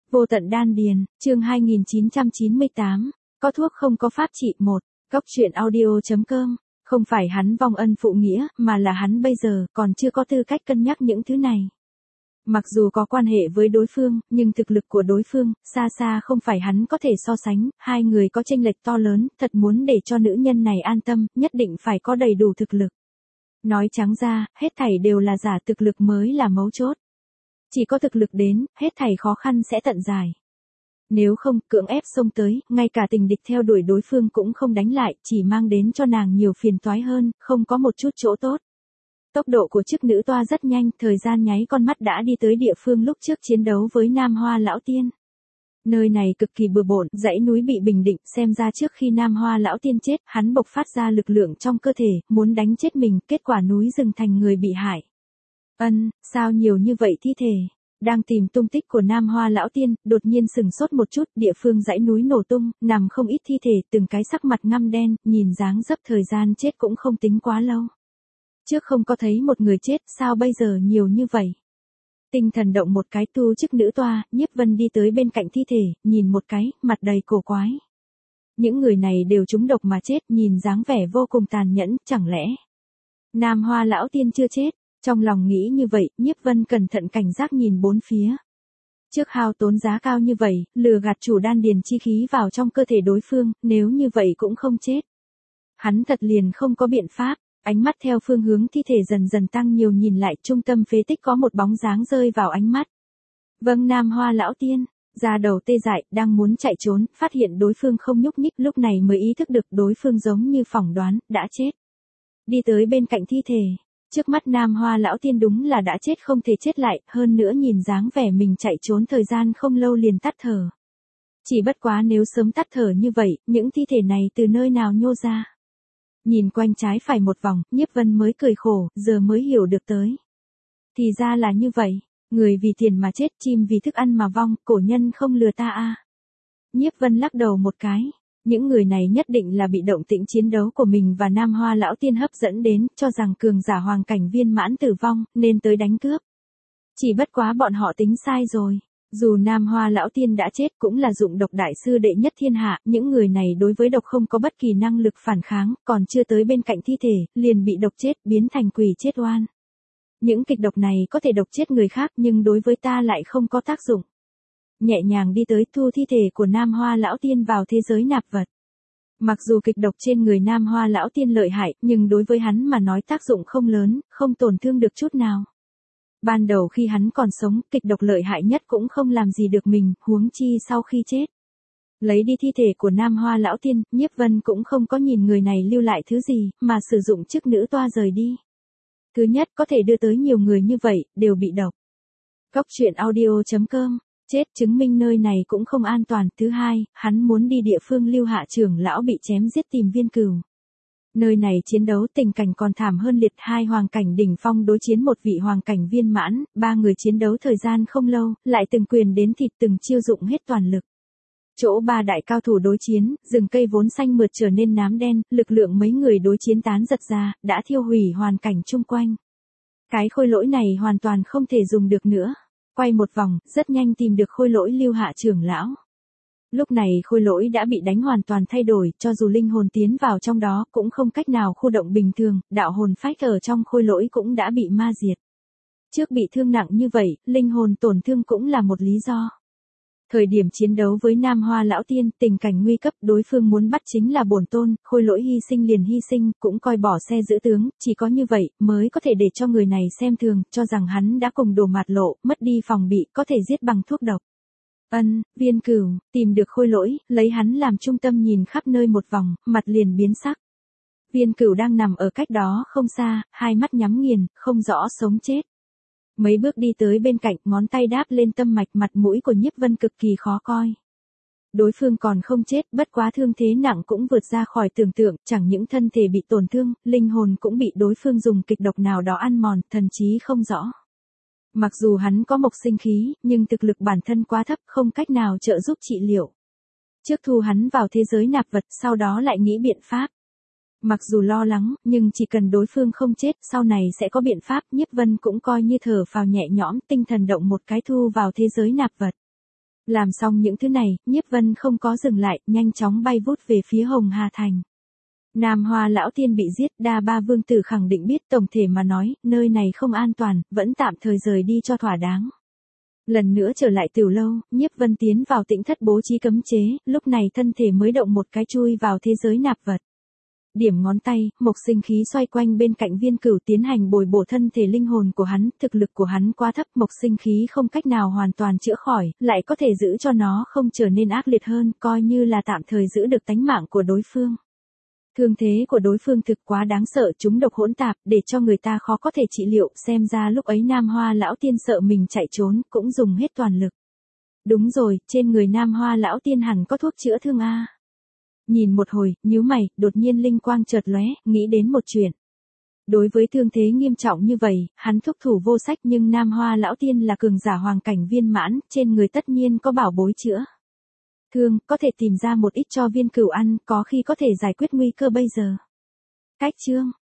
Vô tận đan điền, chương 2998, có thuốc không có pháp trị 1, Cốc truyện audio.com, không phải hắn vong ân phụ nghĩa, mà là hắn bây giờ còn chưa có tư cách cân nhắc những thứ này. Mặc dù có quan hệ với đối phương, nhưng thực lực của đối phương, xa xa không phải hắn có thể so sánh, hai người có chênh lệch to lớn, thật muốn để cho nữ nhân này an tâm, nhất định phải có đầy đủ thực lực. Nói trắng ra, hết thảy đều là giả, thực lực mới là mấu chốt. Chỉ có thực lực đến, hết thảy khó khăn sẽ tận giải. Nếu không, cưỡng ép xông tới, ngay cả tình địch theo đuổi đối phương cũng không đánh lại, chỉ mang đến cho nàng nhiều phiền toái hơn, không có một chút chỗ tốt. Tốc độ của chức nữ toa rất nhanh, thời gian nháy con mắt đã đi tới địa phương lúc trước chiến đấu với Nam Hoa Lão Tiên. Nơi này cực kỳ bừa bộn, dãy núi bị bình định, xem ra trước khi Nam Hoa Lão Tiên chết, hắn bộc phát ra lực lượng trong cơ thể, muốn đánh chết mình, kết quả núi rừng thành người bị hại. Sao nhiều như vậy thi thể? Đang tìm tung tích của Nam Hoa Lão Tiên, đột nhiên sừng sốt một chút, địa phương dãy núi nổ tung, nằm không ít thi thể, từng cái sắc mặt ngăm đen, nhìn dáng dấp thời gian chết cũng không tính quá lâu. Trước không có thấy một người chết, sao bây giờ nhiều như vậy? Tinh thần động một cái, tu chức nữ toa, Nhiếp Vân đi tới bên cạnh thi thể, nhìn một cái, mặt đầy cổ quái. Những người này đều trúng độc mà chết, nhìn dáng vẻ vô cùng tàn nhẫn, chẳng lẽ Nam Hoa Lão Tiên chưa chết? Trong lòng nghĩ như vậy, Nhiếp Vân cẩn thận cảnh giác nhìn bốn phía. Trước hao tốn giá cao như vậy, lừa gạt chủ đan điền chi khí vào trong cơ thể đối phương, nếu như vậy cũng không chết. Hắn thật liền không có biện pháp, ánh mắt theo phương hướng thi thể dần dần tăng nhiều, nhìn lại trung tâm phế tích có một bóng dáng rơi vào ánh mắt. Vâng, Nam Hoa Lão Tiên, da đầu tê dại, đang muốn chạy trốn, phát hiện đối phương không nhúc nhích, lúc này mới ý thức được đối phương giống như phỏng đoán, đã chết. Đi tới bên cạnh thi thể. Trước mắt Nam Hoa Lão Tiên đúng là đã chết không thể chết lại, hơn nữa nhìn dáng vẻ mình chạy trốn thời gian không lâu liền tắt thở. Chỉ bất quá nếu sớm tắt thở như vậy, những thi thể này từ nơi nào nhô ra? Nhìn quanh trái phải một vòng, Nhiếp Vân mới cười khổ, giờ mới hiểu được tới. Thì ra là như vậy, người vì tiền mà chết, chim vì thức ăn mà vong, cổ nhân không lừa ta a. Nhiếp Vân lắc đầu một cái. Những người này nhất định là bị động tĩnh chiến đấu của mình và Nam Hoa Lão Tiên hấp dẫn đến, cho rằng cường giả hoàng cảnh viên mãn tử vong, nên tới đánh cướp. Chỉ bất quá bọn họ tính sai rồi. Dù Nam Hoa Lão Tiên đã chết cũng là dụng độc đại sư đệ nhất thiên hạ, những người này đối với độc không có bất kỳ năng lực phản kháng, còn chưa tới bên cạnh thi thể, liền bị độc chết, biến thành quỷ chết oan. Những kịch độc này có thể độc chết người khác nhưng đối với ta lại không có tác dụng. Nhẹ nhàng đi tới, thu thi thể của Nam Hoa Lão Tiên vào thế giới nạp vật. Mặc dù kịch độc trên người Nam Hoa Lão Tiên lợi hại, nhưng đối với hắn mà nói tác dụng không lớn, không tổn thương được chút nào. Ban đầu khi hắn còn sống, kịch độc lợi hại nhất cũng không làm gì được mình, huống chi sau khi chết. Lấy đi thi thể của Nam Hoa Lão Tiên, Nhiếp Vân cũng không có nhìn người này lưu lại thứ gì, mà sử dụng chức nữ toa rời đi. Thứ nhất, có thể đưa tới nhiều người như vậy, đều bị độc. Cốc truyện audio.com, chết chứng minh nơi này cũng không an toàn. Thứ hai, hắn muốn đi địa phương Lưu Hạ trưởng lão bị chém giết tìm Viên Cửu. Nơi này chiến đấu tình cảnh còn thảm hơn liệt, hai hoàng cảnh đỉnh phong đối chiến một vị hoàng cảnh viên mãn, ba người chiến đấu thời gian không lâu, lại từng quyền đến thịt, từng chiêu dụng hết toàn lực. Chỗ ba đại cao thủ đối chiến, rừng cây vốn xanh mượt trở nên nám đen, lực lượng mấy người đối chiến tán giật ra, đã thiêu hủy hoàn cảnh chung quanh. Cái khôi lỗi này hoàn toàn không thể dùng được nữa. Quay một vòng, rất nhanh tìm được khôi lỗi Lưu Hạ trưởng lão. Lúc này khôi lỗi đã bị đánh hoàn toàn thay đổi, cho dù linh hồn tiến vào trong đó cũng không cách nào khu động bình thường, đạo hồn phách ở trong khôi lỗi cũng đã bị ma diệt. Trước bị thương nặng như vậy, linh hồn tổn thương cũng là một lý do. Thời điểm chiến đấu với Nam Hoa Lão Tiên, tình cảnh nguy cấp, đối phương muốn bắt chính là bổn tôn, khôi lỗi hy sinh liền hy sinh, cũng coi bỏ xe giữ tướng, chỉ có như vậy, mới có thể để cho người này xem thường, cho rằng hắn đã cùng đổ mạt lộ, mất đi phòng bị, có thể giết bằng thuốc độc. Viên Cửu, tìm được khôi lỗi, lấy hắn làm trung tâm nhìn khắp nơi một vòng, mặt liền biến sắc. Viên Cửu đang nằm ở cách đó không xa, hai mắt nhắm nghiền, không rõ sống chết. Mấy bước đi tới bên cạnh, ngón tay đáp lên tâm mạch, mặt mũi của Nhiếp Vân cực kỳ khó coi. Đối phương còn không chết, bất quá thương thế nặng cũng vượt ra khỏi tưởng tượng, chẳng những thân thể bị tổn thương, linh hồn cũng bị đối phương dùng kịch độc nào đó ăn mòn, thần trí không rõ. Mặc dù hắn có mộc sinh khí, nhưng thực lực bản thân quá thấp, không cách nào trợ giúp trị liệu. Trước thu hắn vào thế giới nạp vật, sau đó lại nghĩ biện pháp. Mặc dù lo lắng, nhưng chỉ cần đối phương không chết, sau này sẽ có biện pháp. Nhiếp Vân cũng coi như thở phào nhẹ nhõm, tinh thần động một cái thu vào thế giới nạp vật. Làm xong những thứ này, Nhiếp Vân không có dừng lại, nhanh chóng bay vút về phía Hồng Hà Thành. Nam Hoa lão tiên bị giết, Đa Ba vương tử khẳng định biết, tổng thể mà nói, nơi này không an toàn, vẫn tạm thời rời đi cho thỏa đáng. Lần nữa trở lại Tiểu Lâu, Nhiếp Vân tiến vào Tĩnh Thất bố trí cấm chế, lúc này thân thể mới động một cái chui vào thế giới nạp vật. Điểm ngón tay, mộc sinh khí xoay quanh bên cạnh Viên Cửu tiến hành bồi bổ thân thể linh hồn của hắn, thực lực của hắn quá thấp, mộc sinh khí không cách nào hoàn toàn chữa khỏi, lại có thể giữ cho nó không trở nên ác liệt hơn, coi như là tạm thời giữ được tánh mạng của đối phương. Thương thế của đối phương thực quá đáng sợ, chúng độc hỗn tạp, để cho người ta khó có thể trị liệu, xem ra lúc ấy Nam Hoa lão tiên sợ mình chạy trốn, cũng dùng hết toàn lực. Đúng rồi, trên người Nam Hoa lão tiên hẳn có thuốc chữa thương a. Nhìn một hồi, nhíu mày, đột nhiên linh quang chợt lóe, nghĩ đến một chuyện. Đối với thương thế nghiêm trọng như vậy, hắn thúc thủ vô sách, nhưng Nam Hoa lão tiên là cường giả hoàng cảnh viên mãn, trên người tất nhiên có bảo bối chữa thương, có thể tìm ra một ít cho Viên Cửu ăn, có khi có thể giải quyết nguy cơ bây giờ. Cách chương